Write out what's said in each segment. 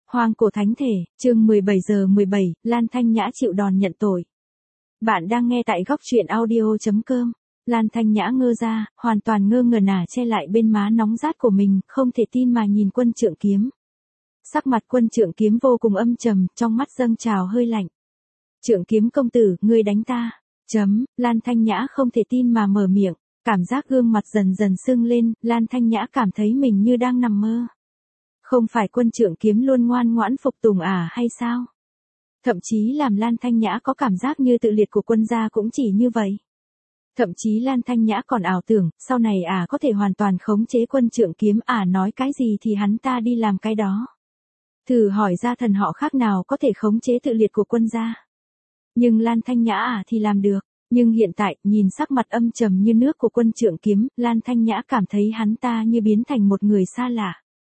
Hoang cổ thánh thể, chương 17:17, Lan Thanh Nhã chịu đòn nhận tội. Bạn đang nghe tại góc truyện audio.com. Lan Thanh Nhã ngơ ra, hoàn toàn ngơ ngẩn che lại bên má nóng rát của mình, không thể tin mà nhìn Quân Trượng Kiếm. Sắc mặt Quân Trượng Kiếm vô cùng âm trầm, trong mắt dâng trào hơi lạnh. Trượng Kiếm công tử, ngươi đánh ta. Lan Thanh Nhã không thể tin mà mở miệng, cảm giác gương mặt dần dần sưng lên, Lan Thanh Nhã cảm thấy mình như đang nằm mơ. Không phải Quân Trượng Kiếm luôn ngoan ngoãn phục tùng hay sao? Thậm chí làm Lan Thanh Nhã có cảm giác như tự liệt của quân gia cũng chỉ như vậy. Thậm chí Lan Thanh Nhã còn ảo tưởng, sau này có thể hoàn toàn khống chế Quân Trượng Kiếm, nói cái gì thì hắn ta đi làm cái đó. Thử hỏi ra thần họ khác nào có thể khống chế tự liệt của quân gia. Nhưng Lan Thanh Nhã thì làm được. Nhưng hiện tại, nhìn sắc mặt âm trầm như nước của Quân Trượng Kiếm, Lan Thanh Nhã cảm thấy hắn ta như biến thành một người xa lạ.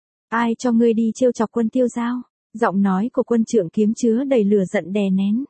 Ai cho ngươi đi trêu chọc Quân Tiêu Giao? Giọng nói của Quân Trượng Kiếm chứa đầy lửa giận đè nén.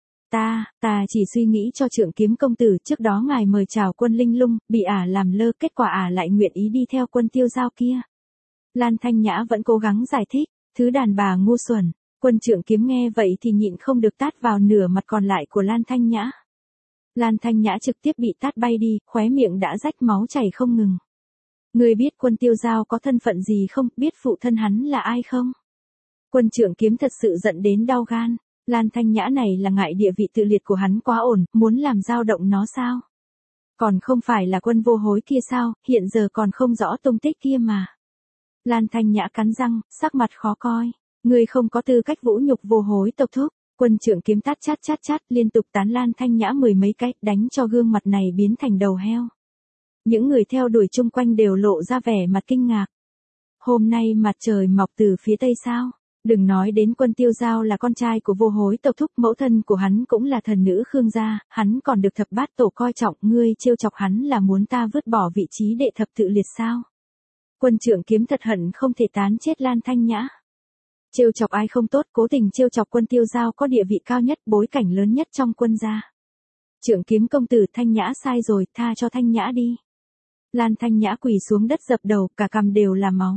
Ta chỉ suy nghĩ cho Trượng Kiếm công tử, trước đó ngài mời chào Quân Linh Lung, bị làm lơ, kết quả lại nguyện ý đi theo Quân Tiêu Giao kia. Lan Thanh Nhã vẫn cố gắng giải thích, thứ đàn bà ngu xuẩn. Quân Trượng Kiếm nghe vậy thì nhịn không được tát vào nửa mặt còn lại của Lan Thanh Nhã. Lan Thanh Nhã trực tiếp bị tát bay đi, khóe miệng đã rách máu chảy không ngừng. Ngươi biết Quân Tiêu Giao có thân phận gì không, biết phụ thân hắn là ai không? Quân Trượng Kiếm thật sự giận đến đau gan, Lan Thanh Nhã này là ngại địa vị tự liệt của hắn quá ổn, muốn làm dao động nó sao? Còn không phải là Quân Vô Hối kia sao, hiện giờ còn không rõ tung tích kia mà. Lan Thanh Nhã cắn răng, sắc mặt khó coi, ngươi không có tư cách vũ nhục Vô Hối tộc thúc. Quân Trượng Kiếm tát chát liên tục tán Lan Thanh Nhã mười mấy cái, đánh cho gương mặt này biến thành đầu heo. Những người theo đuổi chung quanh đều lộ ra vẻ mặt kinh ngạc. Hôm nay mặt trời mọc từ phía tây sao? Đừng nói đến Quân Tiêu Giao là con trai của Vô Hối tộc thúc, mẫu thân của hắn cũng là thần nữ Khương gia, hắn còn được thập bát tổ coi trọng, ngươi trêu chọc hắn là muốn ta vứt bỏ vị trí đệ thập tự liệt sao? Quân Trượng Kiếm thật hận không thể tán chết Lan Thanh Nhã. Trêu chọc ai không tốt, cố tình trêu chọc Quân Tiêu Giao có địa vị cao nhất, bối cảnh lớn nhất trong quân gia. Trượng Kiếm công tử, Thanh Nhã sai rồi, tha cho Thanh Nhã đi. Lan Thanh Nhã quỳ xuống đất dập đầu, cả cằm đều là máu.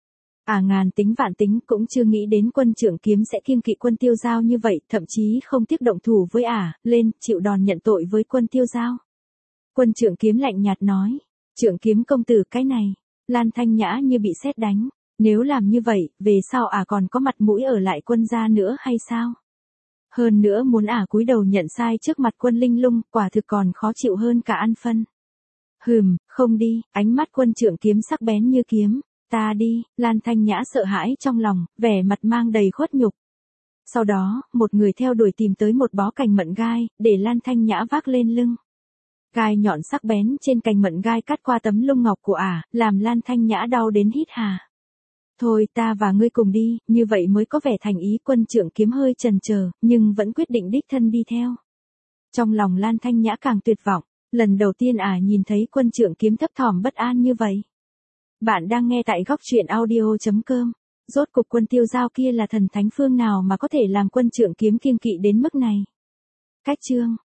Ngàn tính vạn tính cũng chưa nghĩ đến Quân Trượng Kiếm sẽ kiêng kỵ Quân Tiêu Giao như vậy, thậm chí không tiếc động thủ với lên, chịu đòn nhận tội với Quân Tiêu Giao. Quân Trượng Kiếm lạnh nhạt nói, Trượng Kiếm công tử cái này, Lan Thanh Nhã như bị sét đánh. Nếu làm như vậy, về sau còn có mặt mũi ở lại quân gia nữa hay sao? Hơn nữa muốn cúi đầu nhận sai trước mặt Quân Linh Lung, quả thực còn khó chịu hơn cả ăn phân. Không đi, ánh mắt Quân Trượng Kiếm sắc bén như kiếm. Ta đi, Lan Thanh Nhã sợ hãi trong lòng, vẻ mặt mang đầy khuất nhục. Sau đó, một người theo đuổi tìm tới một bó cành mận gai, để Lan Thanh Nhã vác lên lưng. Gai nhọn sắc bén trên cành mận gai cắt qua tấm lông ngọc của làm Lan Thanh Nhã đau đến hít hà. Thôi ta và ngươi cùng đi, như vậy mới có vẻ thành ý. Quân Trượng Kiếm hơi chần chờ, nhưng vẫn quyết định đích thân đi theo. Trong lòng Lan Thanh Nhã càng tuyệt vọng, lần đầu tiên nhìn thấy Quân Trượng Kiếm thấp thỏm bất an như vậy. Bạn đang nghe tại góc truyện audio.com. Rốt cục Quân Tiêu Giao kia là thần thánh phương nào mà có thể làm Quân Trượng Kiếm kiêng kỵ đến mức này? Cách chương